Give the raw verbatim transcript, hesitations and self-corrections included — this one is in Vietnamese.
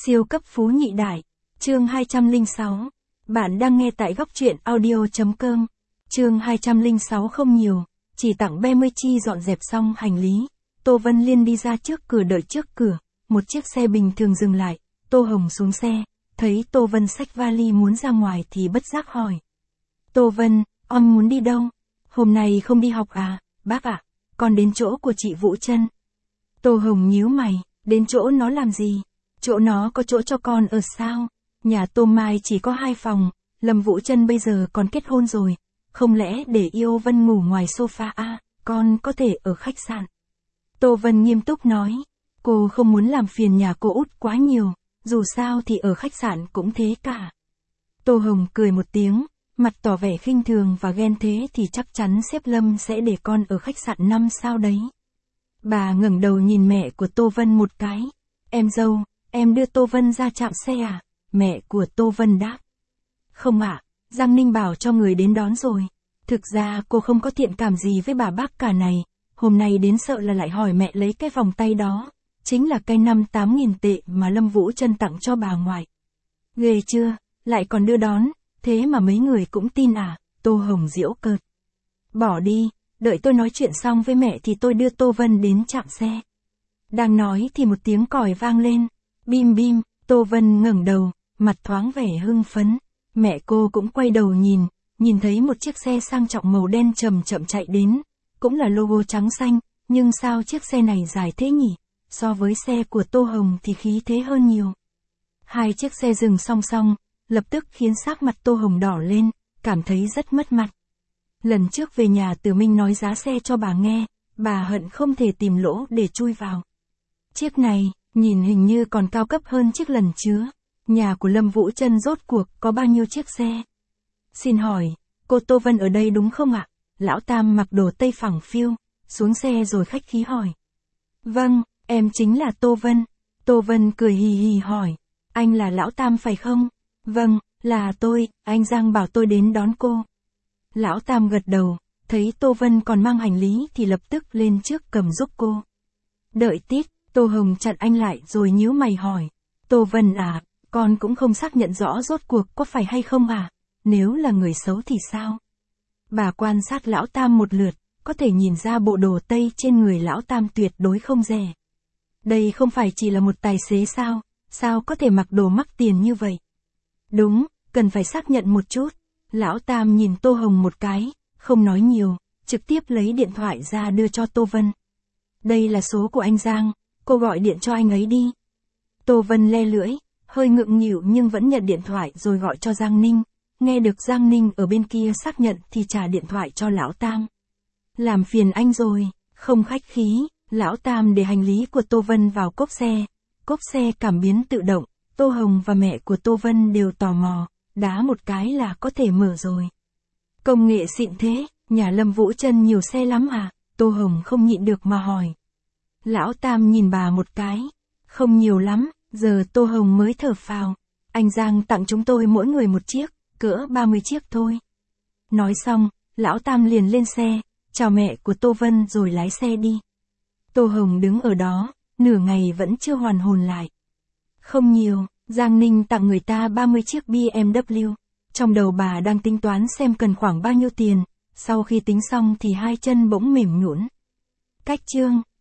Siêu cấp phú nhị đại. Chương hai trăm lẻ sáu. Bạn đang nghe tại góc truyện audio chấm com. Chương hai trăm lẻ sáu không nhiều, chỉ tặng be mươi chi dọn dẹp xong hành lý. Tô Vân Liên đi ra trước cửa đợi trước cửa, một chiếc xe bình thường dừng lại, Tô Hồng xuống xe, thấy Tô Vân xách vali muốn ra ngoài thì bất giác hỏi. Tô Vân, ông muốn đi đâu? Hôm nay không đi học à, bác ạ, con đến chỗ của chị Vũ Trân. Tô Hồng nhíu mày, đến chỗ nó làm gì? Chỗ nó có chỗ cho con ở sao? Nhà Tô Mai chỉ có hai phòng, Lâm Vũ Trân bây giờ còn kết hôn rồi, không lẽ để yêu Vân ngủ ngoài sofa à, con có thể ở khách sạn. Tô Vân nghiêm túc nói, cô không muốn làm phiền nhà cô út quá nhiều, dù sao thì ở khách sạn cũng thế cả. Tô Hồng cười một tiếng, mặt tỏ vẻ khinh thường và ghen, thế thì chắc chắn sếp Lâm sẽ để con ở khách sạn năm sao đấy. Bà ngẩng đầu nhìn mẹ của Tô Vân một cái, em dâu, em đưa Tô Vân ra trạm xe à? Mẹ của Tô Vân đáp. Không ạ, Giang Ninh bảo cho người đến đón rồi. Thực ra cô không có thiện cảm gì với bà bác cả này, hôm nay đến sợ là lại hỏi mẹ lấy cái vòng tay đó, chính là cái năm tám nghìn tệ mà Lâm Vũ Trân tặng cho bà ngoại. Ghê chưa, lại còn đưa đón, thế mà mấy người cũng tin à? Tô Hồng giễu cợt. Bỏ đi, đợi tôi nói chuyện xong với mẹ thì tôi đưa Tô Vân đến trạm xe. Đang nói thì một tiếng còi vang lên, bim bim, Tô Vân ngẩng đầu, mặt thoáng vẻ hưng phấn. Mẹ cô cũng quay đầu nhìn, nhìn thấy một chiếc xe sang trọng màu đen chậm chậm chạy đến, cũng là logo trắng xanh, nhưng sao chiếc xe này dài thế nhỉ? So với xe của Tô Hồng thì khí thế hơn nhiều. Hai chiếc xe dừng song song, lập tức khiến sắc mặt Tô Hồng đỏ lên, cảm thấy rất mất mặt. Lần trước về nhà Từ Minh nói giá xe cho bà nghe, bà hận không thể tìm lỗ để chui vào. Chiếc này, nhìn hình như còn cao cấp hơn chiếc lần chứa. Nhà của Lâm Vũ Trân rốt cuộc có bao nhiêu chiếc xe? Xin hỏi, cô Tô Vân ở đây đúng không ạ? Lão Tam mặc đồ tây phẳng phiu, xuống xe rồi khách khí hỏi. Vâng, em chính là Tô Vân. Tô Vân cười hì hì hỏi, anh là Lão Tam phải không? Vâng, là tôi, anh Giang bảo tôi đến đón cô. Lão Tam gật đầu, thấy Tô Vân còn mang hành lý thì lập tức lên trước cầm giúp cô. Đợi tít, Tô Hồng chặn anh lại rồi nhíu mày hỏi. Tô Vân à, con cũng không xác nhận rõ rốt cuộc có phải hay không à? Nếu là người xấu thì sao? Bà quan sát Lão Tam một lượt, có thể nhìn ra bộ đồ tây trên người Lão Tam tuyệt đối không rẻ. Đây không phải chỉ là một tài xế sao? Sao có thể mặc đồ mắc tiền như vậy? Đúng, cần phải xác nhận một chút. Lão Tam nhìn Tô Hồng một cái, không nói nhiều, trực tiếp lấy điện thoại ra đưa cho Tô Vân. Đây là số của anh Giang, cô gọi điện cho anh ấy đi. Tô Vân le lưỡi, hơi ngượng nghịu nhưng vẫn nhận điện thoại rồi gọi cho Giang Ninh. Nghe được Giang Ninh ở bên kia xác nhận thì trả điện thoại cho Lão Tam. Làm phiền anh rồi, không khách khí, Lão Tam để hành lý của Tô Vân vào cốp xe. Cốp xe cảm biến tự động, Tô Hồng và mẹ của Tô Vân đều tò mò, đá một cái là có thể mở rồi. Công nghệ xịn thế, nhà Lâm Vũ Trân nhiều xe lắm à? Tô Hồng không nhịn được mà hỏi. Lão Tam nhìn bà một cái, không nhiều lắm, giờ Tô Hồng mới thở phào. Anh Giang tặng chúng tôi mỗi người một chiếc, cỡ ba mươi chiếc thôi. Nói xong, Lão Tam liền lên xe, chào mẹ của Tô Vân rồi lái xe đi. Tô Hồng đứng ở đó, nửa ngày vẫn chưa hoàn hồn lại. Không nhiều, Giang Ninh tặng người ta ba mươi chiếc bê em vê. Trong đầu bà đang tính toán xem cần khoảng bao nhiêu tiền, sau khi tính xong thì hai chân bỗng mềm nhũn. Cách chương